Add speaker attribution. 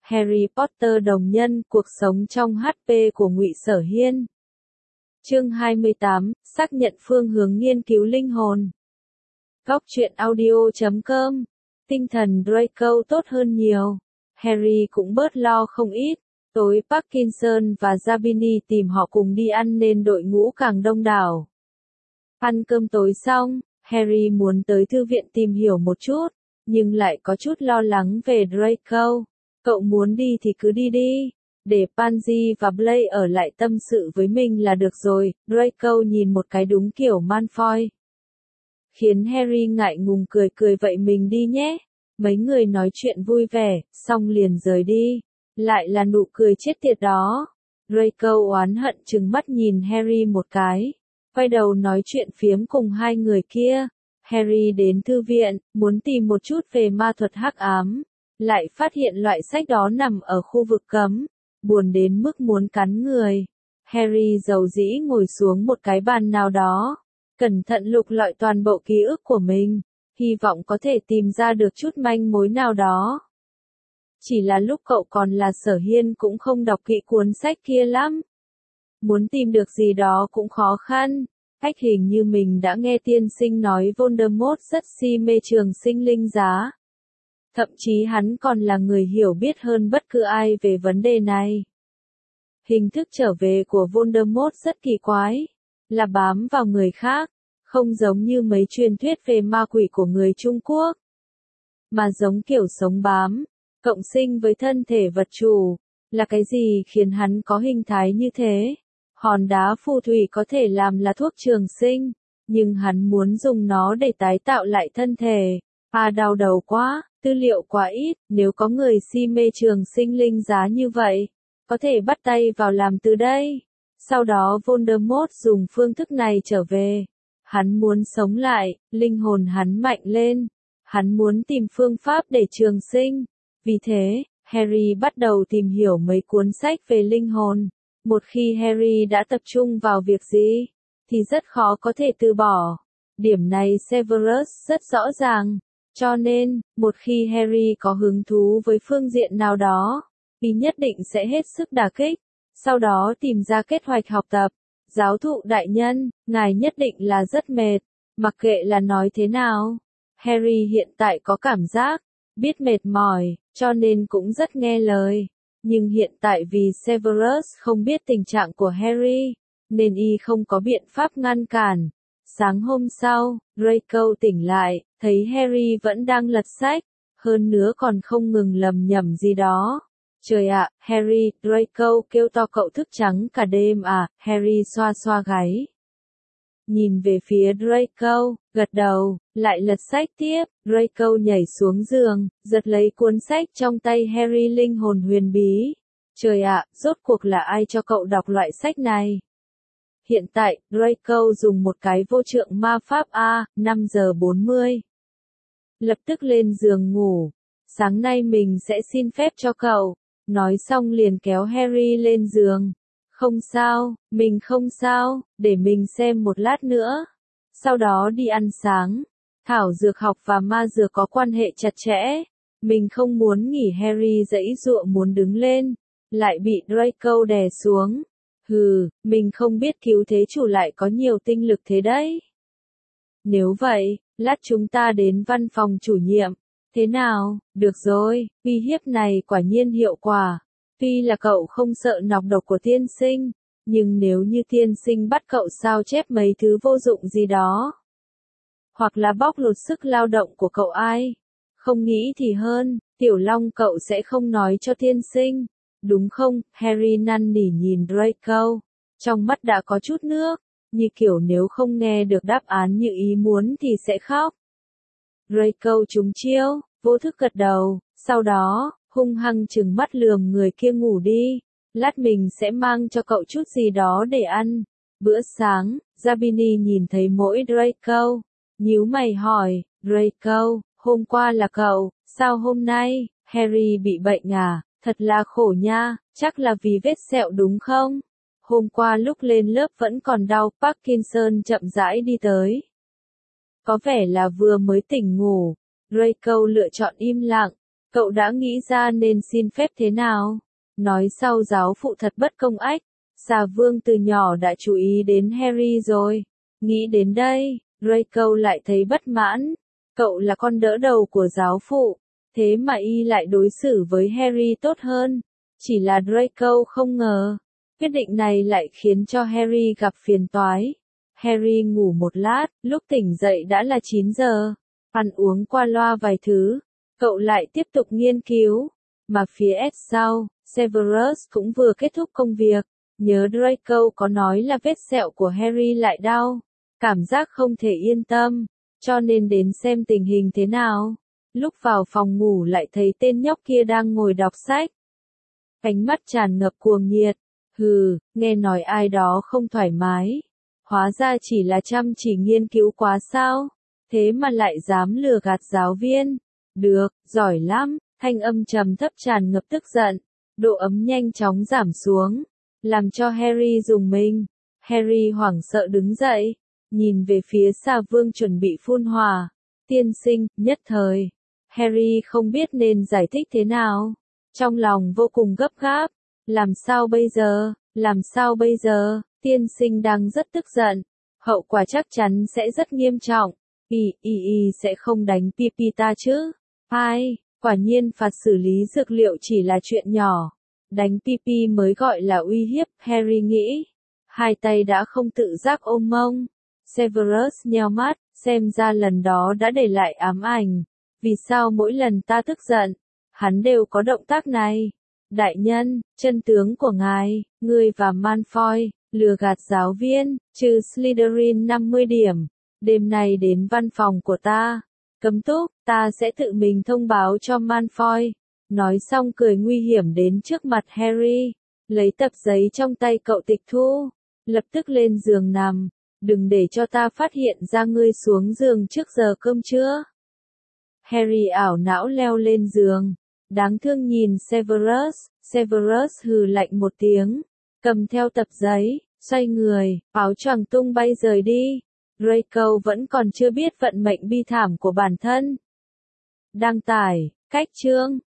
Speaker 1: Harry Potter đồng nhân, cuộc sống trong HP của Ngụy Sở Hiên. Chương 28, xác nhận phương hướng nghiên cứu linh hồn. Góc truyện audio.com. Tinh thần Draco tốt hơn nhiều. Harry cũng bớt lo không ít. Tối Parkinson và Zabini tìm họ cùng đi ăn nên đội ngũ càng đông đảo. Ăn cơm tối xong, Harry muốn tới thư viện tìm hiểu một chút, nhưng lại có chút lo lắng về Draco. Cậu muốn đi thì cứ đi đi, để Pansy và Blaise ở lại tâm sự với mình là được rồi. Draco nhìn một cái đúng kiểu Malfoy. Khiến Harry ngại ngùng cười cười vậy mình đi nhé. Mấy người nói chuyện vui vẻ, xong liền rời đi. Lại là nụ cười chết tiệt đó. Draco oán hận trừng mắt nhìn Harry một cái. Quay đầu nói chuyện phiếm cùng hai người kia. Harry đến thư viện, muốn tìm một chút về ma thuật hắc ám. Lại phát hiện loại sách đó nằm ở khu vực cấm. Buồn đến mức muốn cắn người. Harry dầu dĩ ngồi xuống một cái bàn nào đó. Cẩn thận lục lọi toàn bộ ký ức của mình. Hy vọng có thể tìm ra được chút manh mối nào đó. Chỉ là lúc cậu còn là Sở Hiên cũng không đọc kỹ cuốn sách kia lắm. Muốn tìm được gì đó cũng khó khăn. Cách hình như mình đã nghe tiên sinh nói Voldemort rất si mê trường sinh linh giá. Thậm chí hắn còn là người hiểu biết hơn bất cứ ai về vấn đề này. Hình thức trở về của Voldemort rất kỳ quái. Là bám vào người khác. Không giống như mấy truyền thuyết về ma quỷ của người Trung Quốc. Mà giống kiểu sống bám. Cộng sinh với thân thể vật chủ. Là cái gì khiến hắn có hình thái như thế? Hòn đá phù thủy có thể làm là thuốc trường sinh. Nhưng hắn muốn dùng nó để tái tạo lại thân thể. Đau đầu quá, tư liệu quá ít. Nếu có người si mê trường sinh linh giá như vậy, có thể bắt tay vào làm từ đây. Sau đó Voldemort dùng phương thức này trở về. Hắn muốn sống lại, linh hồn hắn mạnh lên. Hắn muốn tìm phương pháp để trường sinh. Vì thế, Harry bắt đầu tìm hiểu mấy cuốn sách về linh hồn. Một khi Harry đã tập trung vào việc gì, thì rất khó có thể từ bỏ. Điểm này Severus rất rõ ràng. Cho nên, một khi Harry có hứng thú với phương diện nào đó, thì nhất định sẽ hết sức đả kích. Sau đó tìm ra kế hoạch học tập. Giáo thụ đại nhân, ngài nhất định là rất mệt. Mặc kệ là nói thế nào, Harry hiện tại có cảm giác biết mệt mỏi, cho nên cũng rất nghe lời. Nhưng hiện tại vì Severus không biết tình trạng của Harry, nên y không có biện pháp ngăn cản. Sáng hôm sau, Draco tỉnh lại, thấy Harry vẫn đang lật sách, hơn nữa còn không ngừng lầm nhầm gì đó. Trời ạ, Harry, Draco kêu to cậu thức trắng cả đêm à? Harry xoa xoa gáy. Nhìn về phía Draco, gật đầu, lại lật sách tiếp. Draco nhảy xuống giường, giật lấy cuốn sách trong tay Harry linh hồn huyền bí. Trời ạ, rốt cuộc là ai cho cậu đọc loại sách này? Hiện tại, Draco dùng một cái vô trượng ma pháp 5 giờ 40. Lập tức lên giường ngủ. Sáng nay mình sẽ xin phép cho cậu. Nói xong liền kéo Harry lên giường. Không sao, mình không sao, để mình xem một lát nữa. Sau đó đi ăn sáng. Thảo dược học và ma dược có quan hệ chặt chẽ. Mình không muốn nghỉ. Harry giãy giụa muốn đứng lên, lại bị Draco đè xuống. Mình không biết cứu thế chủ lại có nhiều tinh lực thế đấy. Nếu vậy, lát chúng ta đến văn phòng chủ nhiệm. Thế nào? Được rồi, uy hiếp này quả nhiên hiệu quả. Tuy là cậu không sợ nọc độc của tiên sinh, nhưng nếu như tiên sinh bắt cậu sao chép mấy thứ vô dụng gì đó, hoặc là bóc lột sức lao động của cậu ai, không nghĩ thì hơn, Tiểu Long cậu sẽ không nói cho tiên sinh, đúng không? Harry năn nỉ nhìn Draco, trong mắt đã có chút nước, như kiểu nếu không nghe được đáp án như ý muốn thì sẽ khóc. Draco trúng chiêu, vô thức gật đầu, sau đó, hung hăng trừng mắt lườm người kia ngủ đi. Lát mình sẽ mang cho cậu chút gì đó để ăn. Bữa sáng, Zabini nhìn thấy mỗi Draco. Nhíu mày hỏi, Draco, hôm qua là cậu, sao hôm nay? Harry bị bệnh à? Thật là khổ nha, chắc là vì vết sẹo đúng không? Hôm qua lúc lên lớp vẫn còn đau. Parkinson chậm rãi đi tới. Có vẻ là vừa mới tỉnh ngủ. Draco lựa chọn im lặng. Cậu đã nghĩ ra nên xin phép thế nào? Nói sau giáo phụ thật bất công ách. Xà Vương từ nhỏ đã chú ý đến Harry rồi. Nghĩ đến đây, Draco lại thấy bất mãn. Cậu là con đỡ đầu của giáo phụ, thế mà y lại đối xử với Harry tốt hơn. Chỉ là Draco không ngờ, quyết định này lại khiến cho Harry gặp phiền toái. Harry ngủ một lát, lúc tỉnh dậy đã là 9 giờ. Ăn uống qua loa vài thứ, cậu lại tiếp tục nghiên cứu. Mà phía sau, Severus cũng vừa kết thúc công việc. Nhớ Draco có nói là vết sẹo của Harry lại đau. Cảm giác không thể yên tâm, cho nên đến xem tình hình thế nào. Lúc vào phòng ngủ lại thấy tên nhóc kia đang ngồi đọc sách. Ánh mắt tràn ngập cuồng nhiệt. Hừ, nghe nói ai đó không thoải mái. Hóa ra chỉ là chăm chỉ nghiên cứu quá sao. Thế mà lại dám lừa gạt giáo viên. Được, giỏi lắm. Thanh âm trầm thấp tràn ngập tức giận. Độ ấm nhanh chóng giảm xuống, làm cho Harry rùng mình. Harry hoảng sợ đứng dậy, nhìn về phía Xà Vương chuẩn bị phun hỏa. Tiên sinh, nhất thời. Harry không biết nên giải thích thế nào. Trong lòng vô cùng gấp gáp. Làm sao bây giờ? Làm sao bây giờ? Tiên sinh đang rất tức giận. Hậu quả chắc chắn sẽ rất nghiêm trọng. Y sẽ không đánh Pipita chứ? Ai? Quả nhiên phạt xử lý dược liệu chỉ là chuyện nhỏ. Đánh Pipi mới gọi là uy hiếp, Harry nghĩ. Hai tay đã không tự giác ôm mông. Severus nheo mắt, xem ra lần đó đã để lại ám ảnh. Vì sao mỗi lần ta tức giận, hắn đều có động tác này? Đại nhân, chân tướng của ngài, ngươi và Malfoy, lừa gạt giáo viên, trừ Slytherin 50 điểm. Đêm nay đến văn phòng của ta. Cấm túc, ta sẽ tự mình thông báo cho Malfoy. Nói xong cười nguy hiểm đến trước mặt Harry. Lấy tập giấy trong tay cậu tịch thu. Lập tức lên giường nằm. Đừng để cho ta phát hiện ra ngươi xuống giường trước giờ cơm trưa. Harry ảo não leo lên giường. Đáng thương nhìn Severus. Severus hừ lạnh một tiếng. Cầm theo tập giấy, xoay người, áo choàng tung bay rời đi. Draco vẫn còn chưa biết vận mệnh bi thảm của bản thân. Đăng tải, cách chương.